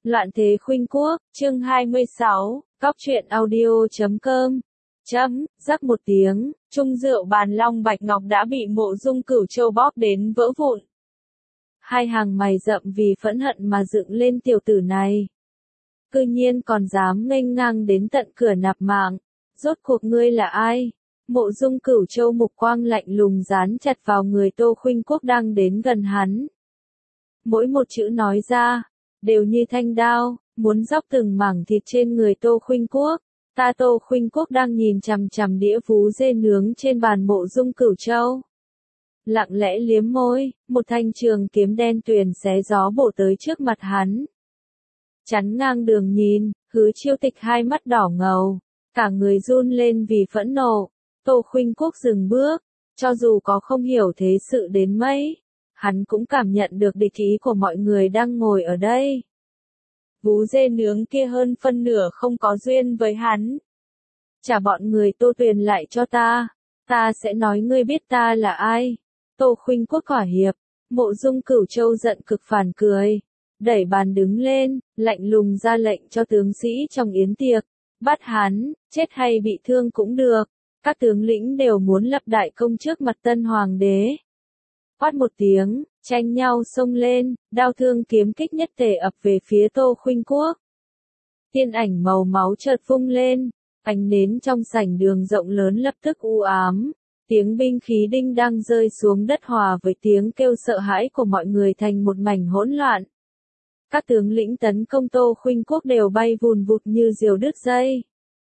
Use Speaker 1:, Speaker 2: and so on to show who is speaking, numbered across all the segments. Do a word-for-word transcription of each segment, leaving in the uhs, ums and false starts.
Speaker 1: Loạn thế khuynh quốc, chương hai mươi sáu, cóc truyện audio chấm com. Chấm, rắc một tiếng, chung rượu bàn long bạch ngọc đã bị Mộ Dung Cửu Châu bóp đến vỡ vụn. Hai hàng mày rậm vì phẫn hận mà dựng lên tiểu tử này. Cư nhiên còn dám nghênh ngang đến tận cửa nạp mạng. Rốt cuộc ngươi là ai? Mộ Dung Cửu Châu mục quang lạnh lùng dán chặt vào người Tô Khuynh Quốc đang đến gần hắn. Mỗi một chữ nói ra, đều như thanh đao, muốn dóc từng mảng thịt trên người Tô Khuynh Quốc. Ta Tô Khuynh Quốc đang nhìn chằm chằm đĩa vú dê nướng trên bàn Mộ Dung Cửu Châu. Lặng lẽ liếm môi, một thanh trường kiếm đen tuyền xé gió bổ tới trước mặt hắn. Chắn ngang đường nhìn, Hứa Chiêu Tịch hai mắt đỏ ngầu, cả người run lên vì phẫn nộ. Tô Khuynh Quốc dừng bước, cho dù có không hiểu thế sự đến mấy, hắn cũng cảm nhận được địch ý của mọi người đang ngồi ở đây. Vú dê nướng kia hơn phân nửa không có duyên với hắn. Trả bọn người Tô Tuyền lại cho ta, ta sẽ nói ngươi biết ta là ai. Tô Khuynh Quốc thỏa hiệp, Mộ Dung Cửu Châu giận cực phản cười, đẩy bàn đứng lên, lạnh lùng ra lệnh cho tướng sĩ trong yến tiệc, bắt hắn, chết hay bị thương cũng được. Các tướng lĩnh đều muốn lập đại công trước mặt tân hoàng đế. Quát một tiếng, tranh nhau xông lên, đao thương kiếm kích nhất tề ập về phía Tô Khuynh Quốc. Tiên ảnh màu máu chợt vung lên, ánh nến trong sảnh đường rộng lớn lập tức u ám, tiếng binh khí đinh đang rơi xuống đất hòa với tiếng kêu sợ hãi của mọi người thành một mảnh hỗn loạn. Các tướng lĩnh tấn công Tô Khuynh Quốc đều bay vùn vụt như diều đứt dây.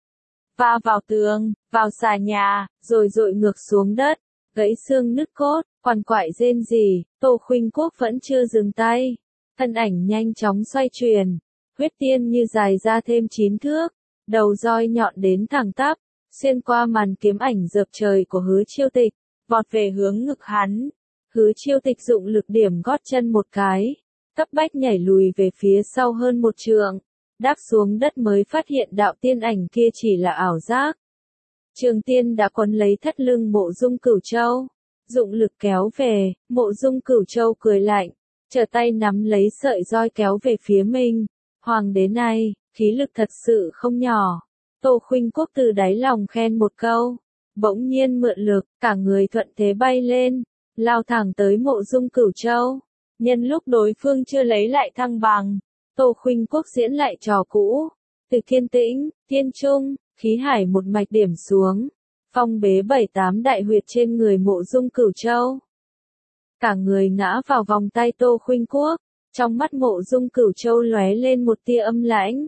Speaker 1: Va vào tường, vào xà nhà, rồi dội ngược xuống đất, gãy xương nứt cốt, quằn quại rên rỉ. Tô Khuynh Quốc vẫn chưa dừng tay, thân ảnh nhanh chóng xoay chuyển, huyết tiên như dài ra thêm chín thước, đầu roi nhọn đến thẳng tắp, xuyên qua màn kiếm ảnh dợp trời của Hứa Chiêu Tịch, vọt về hướng ngực hắn. Hứa Chiêu Tịch dụng lực điểm gót chân một cái, cấp bách nhảy lùi về phía sau hơn một trượng. Đáp xuống đất mới phát hiện đạo tiên ảnh kia chỉ là ảo giác. Trường tiên đã quấn lấy thắt lưng Mộ Dung Cửu Châu, dụng lực kéo về. Mộ Dung Cửu Châu cười lạnh, trở tay nắm lấy sợi roi kéo về phía mình. Hoàng đế này, khí lực thật sự không nhỏ. Tô Khuynh Quốc từ đáy lòng khen một câu, bỗng nhiên mượn lực, cả người thuận thế bay lên, lao thẳng tới Mộ Dung Cửu Châu. Nhân lúc đối phương chưa lấy lại thăng bằng, Tô Khuynh Quốc diễn lại trò cũ, từ Kiên Tĩnh, Thiên Trung, khí hải một mạch điểm xuống, phong bế bảy tám đại huyệt trên người Mộ Dung Cửu Châu. Cả người ngã vào vòng tay Tô Khuynh Quốc, trong mắt Mộ Dung Cửu Châu lóe lên một tia âm lãnh.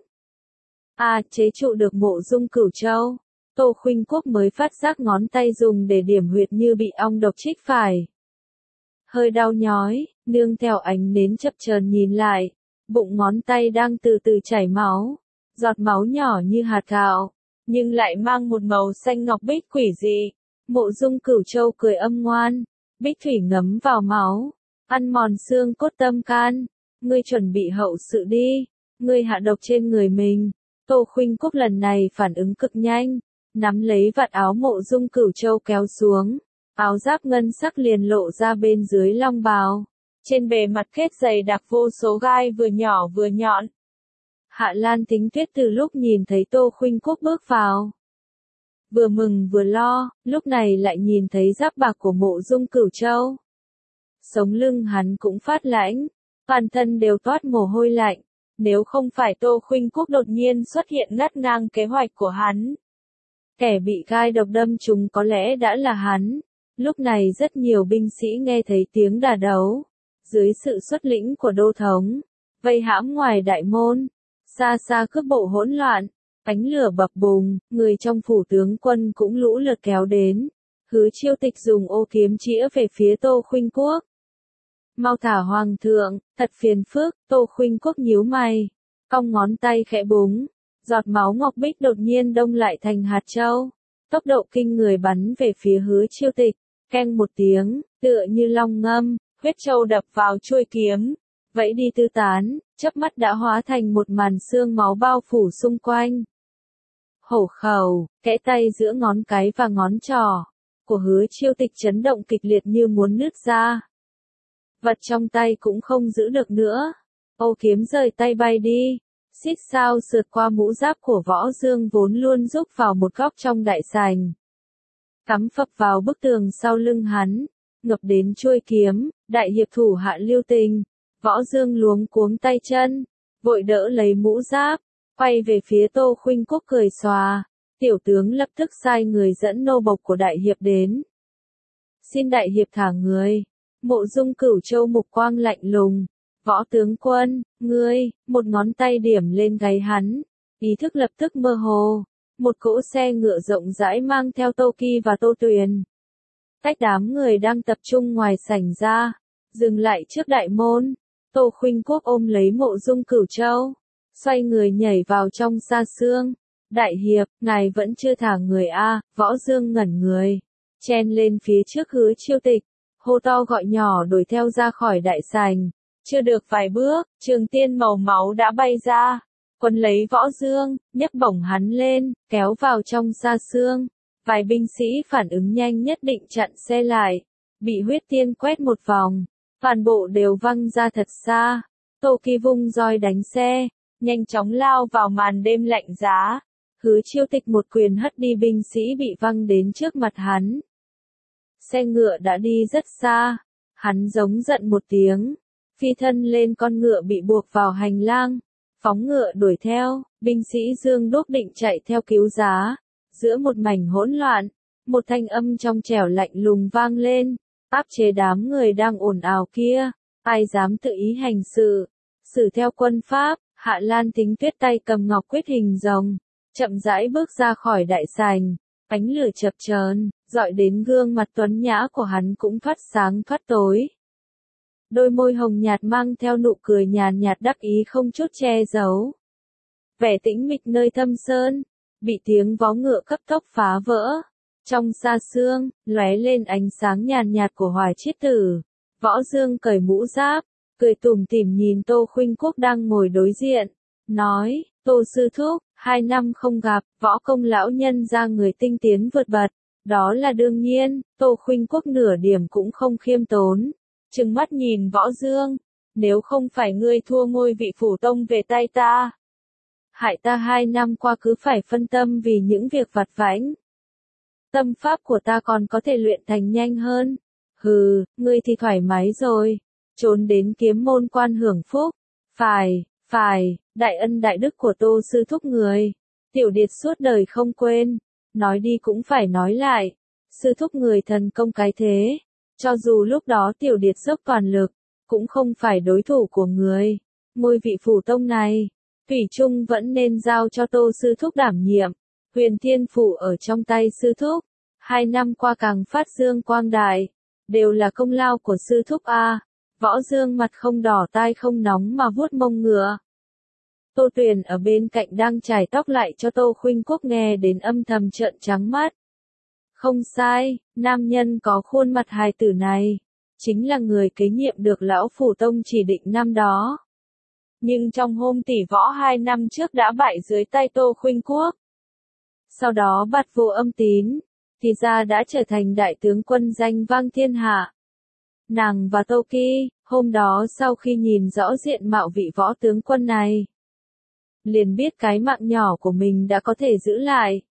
Speaker 1: À, chế trụ được Mộ Dung Cửu Châu, Tô Khuynh Quốc mới phát giác ngón tay dùng để điểm huyệt như bị ong độc chích phải. Hơi đau nhói, nương theo ánh nến chập chờn nhìn lại. Bụng ngón tay đang từ từ chảy máu, giọt máu nhỏ như hạt gạo, nhưng lại mang một màu xanh ngọc bích quỷ dị. Mộ Dung Cửu Châu cười âm ngoan, bích thủy ngấm vào máu, ăn mòn xương cốt tâm can. Ngươi chuẩn bị hậu sự đi, ngươi hạ độc trên người mình. Tô Khuynh Quốc lần này phản ứng cực nhanh, nắm lấy vạt áo Mộ Dung Cửu Châu kéo xuống, áo giáp ngân sắc liền lộ ra bên dưới long bào. Trên bề mặt kết dày đặc vô số gai vừa nhỏ vừa nhọn. Hạ Lan Tính Tuyết từ lúc nhìn thấy Tô Khuynh Quốc bước vào, vừa mừng vừa lo, lúc này lại nhìn thấy giáp bạc của Mộ Dung Cửu Châu. Sống lưng hắn cũng phát lãnh, toàn thân đều toát mồ hôi lạnh, nếu không phải Tô Khuynh Quốc đột nhiên xuất hiện ngắt ngang kế hoạch của hắn. Kẻ bị gai độc đâm trúng có lẽ đã là hắn. Lúc này rất nhiều binh sĩ nghe thấy tiếng đả đấu. Dưới sự xuất lĩnh của đô thống, vây hãm ngoài đại môn, xa xa cướp bộ hỗn loạn, ánh lửa bập bùng, người trong phủ tướng quân cũng lũ lượt kéo đến. Hứa Chiêu Tịch dùng ô kiếm chĩa về phía Tô Khuynh Quốc. Mau thả hoàng thượng, thật phiền phức. Tô Khuynh Quốc nhíu mày, cong ngón tay khẽ búng, giọt máu ngọc bích đột nhiên đông lại thành hạt châu, tốc độ kinh người bắn về phía Hứa Chiêu Tịch, keng một tiếng, tựa như long ngâm. Huyết châu đập vào chuôi kiếm, vẫy đi tứ tán, chớp mắt đã hóa thành một màn xương máu bao phủ xung quanh. Hổ khẩu, kẽ tay giữa ngón cái và ngón trỏ của Hứa Chiêu Tịch chấn động kịch liệt như muốn nứt ra. Vật trong tay cũng không giữ được nữa. Ô kiếm rời tay bay đi. Xít sao sượt qua mũ giáp của Võ Dương vốn luôn rúc vào một góc trong đại sảnh. Cắm phập vào bức tường sau lưng hắn, ngập đến chuôi kiếm, đại hiệp thủ hạ lưu tình. Võ Dương luống cuống tay chân, vội đỡ lấy mũ giáp, quay về phía Tô Khuynh Quốc cười xòa. Tiểu tướng lập tức sai người dẫn nô bộc của đại hiệp đến. Xin đại hiệp thả người. Mộ Dung Cửu Châu mục quang lạnh lùng. Võ tướng quân, ngươi, một ngón tay điểm lên gáy hắn. Ý thức lập tức mơ hồ. Một cỗ xe ngựa rộng rãi mang theo Tô Kỳ và Tô Tuyền. Tách đám người đang tập trung ngoài sảnh ra. Dừng lại trước đại môn. Tô Khuynh Quốc ôm lấy Mộ Dung Cửu Châu. Xoay người nhảy vào trong sa xương. Đại hiệp, ngài vẫn chưa thả người a? Võ Dương ngẩn người. Chen lên phía trước Hứa Chiêu Tịch. Hô to gọi nhỏ đuổi theo ra khỏi đại sảnh. Chưa được vài bước, trường tiên màu máu đã bay ra. Quấn lấy Võ Dương, nhấc bổng hắn lên, kéo vào trong sa xương. Vài binh sĩ phản ứng nhanh nhất định chặn xe lại. Bị huyết tiên quét một vòng. Toàn bộ đều văng ra thật xa. Tô Kỳ vung roi đánh xe. Nhanh chóng lao vào màn đêm lạnh giá. Hứa Chiêu Tịch một quyền hất đi binh sĩ bị văng đến trước mặt hắn. Xe ngựa đã đi rất xa. Hắn giống giận một tiếng. Phi thân lên con ngựa bị buộc vào hành lang. Phóng ngựa đuổi theo. Binh sĩ dương đốt định chạy theo cứu giá. Giữa một mảnh hỗn loạn. Một thanh âm trong trẻo lạnh lùng vang lên. Áp chế đám người đang ồn ào kia. Ai dám tự ý hành sự. Xử theo quân pháp. Hạ Lan Tính Tuyết tay cầm ngọc quyết hình rồng. Chậm rãi bước ra khỏi đại sảnh. Ánh lửa chập chờn, dọi đến gương mặt tuấn nhã của hắn cũng thoát sáng thoát tối. Đôi môi hồng nhạt mang theo nụ cười nhàn nhạt đắc ý không chút che giấu. Vẻ tĩnh mịch nơi thâm sơn, bị tiếng vó ngựa cấp tốc phá vỡ. Trong sa xương, lóe lên ánh sáng nhàn nhạt của Hoài Chiết Tử. Võ Dương cởi mũ giáp, cười tủm tỉm nhìn Tô Khuynh Quốc đang ngồi đối diện. Nói, Tô sư thúc, hai năm không gặp, võ công lão nhân ra người tinh tiến vượt bật. Đó là đương nhiên, Tô Khuynh Quốc nửa điểm cũng không khiêm tốn. Trừng mắt nhìn Võ Dương, nếu không phải ngươi thua ngôi vị phủ tông về tay ta. Hại ta hai năm qua cứ phải phân tâm vì những việc vặt vãnh. Tâm pháp của ta còn có thể luyện thành nhanh hơn. Hừ, ngươi thì thoải mái rồi. Trốn đến kiếm môn quan hưởng phúc. Phải, phải, đại ân đại đức của Tô sư thúc người. Tiểu Điệt suốt đời không quên. Nói đi cũng phải nói lại. Sư thúc người thần công cái thế. Cho dù lúc đó Tiểu Điệt dốc toàn lực, cũng không phải đối thủ của người. Ngôi vị phủ tông này, thủy chung vẫn nên giao cho Tô sư thúc đảm nhiệm. Huyền Thiên Phủ ở trong tay sư thúc. Hai năm qua càng phát dương quang đại. Đều là công lao của sư thúc a. Võ Dương mặt không đỏ tai không nóng mà vuốt mông ngựa. Tô Tuyền ở bên cạnh đang chải tóc lại cho Tô Khuynh Quốc nghe đến âm thầm trợn trắng mắt. Không sai, nam nhân có khuôn mặt hài tử này, chính là người kế nhiệm được lão phủ tông chỉ định năm đó. Nhưng trong hôm tỷ võ hai năm trước đã bại dưới tay Tô Khuynh Quốc. Sau đó bạt vô âm tín, thì ra đã trở thành đại tướng quân danh vang thiên hạ. Nàng và Tô Kỳ, hôm đó sau khi nhìn rõ diện mạo vị võ tướng quân này, liền biết cái mạng nhỏ của mình đã có thể giữ lại.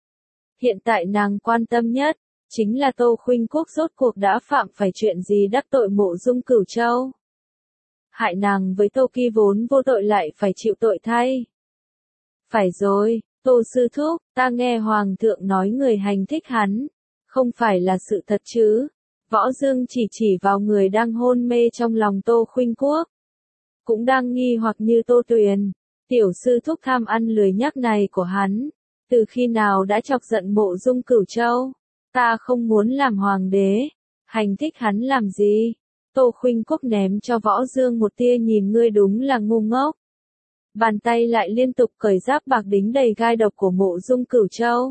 Speaker 1: Hiện tại nàng quan tâm nhất, chính là Tô Khuynh Quốc rốt cuộc đã phạm phải chuyện gì đắc tội Mộ Dung Cửu Châu. Hại nàng với Tô Kỳ vốn vô tội lại phải chịu tội thay. Phải rồi, Tô sư thúc, ta nghe Hoàng thượng nói người hành thích hắn, không phải là sự thật chứ. Võ Dương chỉ chỉ vào người đang hôn mê trong lòng Tô Khuynh Quốc. Cũng đang nghi hoặc như Tô Tuyền, tiểu sư thúc tham ăn lười nhác này của hắn. Từ khi nào đã chọc giận Mộ Dung Cửu Châu? Ta không muốn làm hoàng đế. Hành thích hắn làm gì? Tô Khuynh Quốc ném cho Võ Dương một tia nhìn ngươi đúng là ngu ngốc. Bàn tay lại liên tục cởi giáp bạc đính đầy gai độc của Mộ Dung Cửu Châu.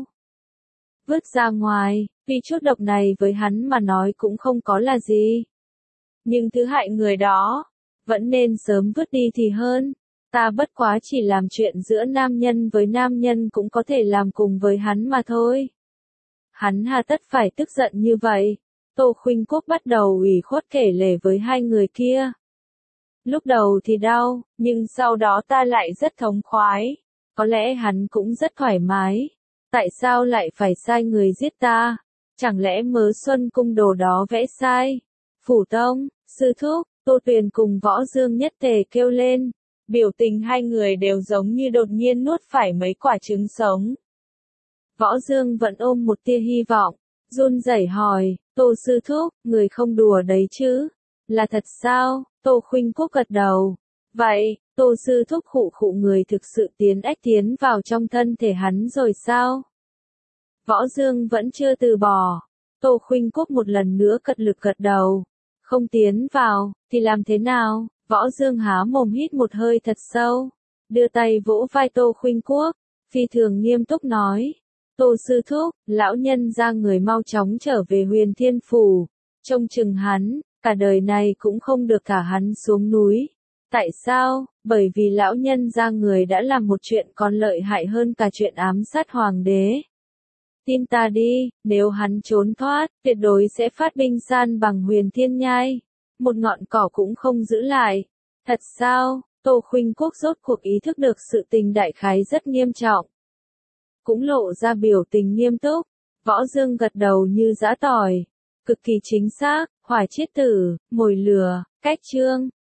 Speaker 1: Vứt ra ngoài, vì chút độc này với hắn mà nói cũng không có là gì. Nhưng thứ hại người đó, vẫn nên sớm vứt đi thì hơn. Ta bất quá chỉ làm chuyện giữa nam nhân với nam nhân cũng có thể làm cùng với hắn mà thôi. Hắn hà tất phải tức giận như vậy. Tô Khuynh Quốc bắt đầu ủy khuất kể lể với hai người kia. Lúc đầu thì đau, nhưng sau đó ta lại rất thống khoái. Có lẽ hắn cũng rất thoải mái. Tại sao lại phải sai người giết ta? Chẳng lẽ mớ Xuân Cung đồ đó vẽ sai? Phủ Tông, sư thúc, Tô Tuyền cùng Võ Dương nhất tề kêu lên. Biểu tình hai người đều giống như đột nhiên nuốt phải mấy quả trứng sống. Võ Dương vẫn ôm một tia hy vọng, run rẩy hỏi, Tô sư thúc, người không đùa đấy chứ? Là thật sao? Tô Khuynh Quốc gật đầu. Vậy, Tô sư thúc khụ khụ người thực sự tiến ách tiến vào trong thân thể hắn rồi sao? Võ Dương vẫn chưa từ bỏ. Tô Khuynh Quốc một lần nữa cật lực gật đầu. Không tiến vào, thì làm thế nào? Võ Dương há mồm hít một hơi thật sâu. Đưa tay vỗ vai Tô Khuynh Quốc. Phi thường nghiêm túc nói. Tô sư thúc, lão nhân ra người mau chóng trở về Huyền Thiên Phủ. Trông chừng hắn, cả đời này cũng không được thả hắn xuống núi. Tại sao? Bởi vì lão nhân ra người đã làm một chuyện còn lợi hại hơn cả chuyện ám sát hoàng đế. Tin ta đi, nếu hắn trốn thoát, tuyệt đối sẽ phát binh san bằng Huyền Thiên Nhai. Một ngọn cỏ cũng không giữ lại. Thật sao? Tô Khuynh Quốc rốt cuộc ý thức được sự tình đại khái rất nghiêm trọng. Cũng lộ ra biểu tình nghiêm túc. Võ Dương gật đầu như giã tỏi. Cực kỳ chính xác, Hỏa Chiết Tử, mồi lửa, cách chương.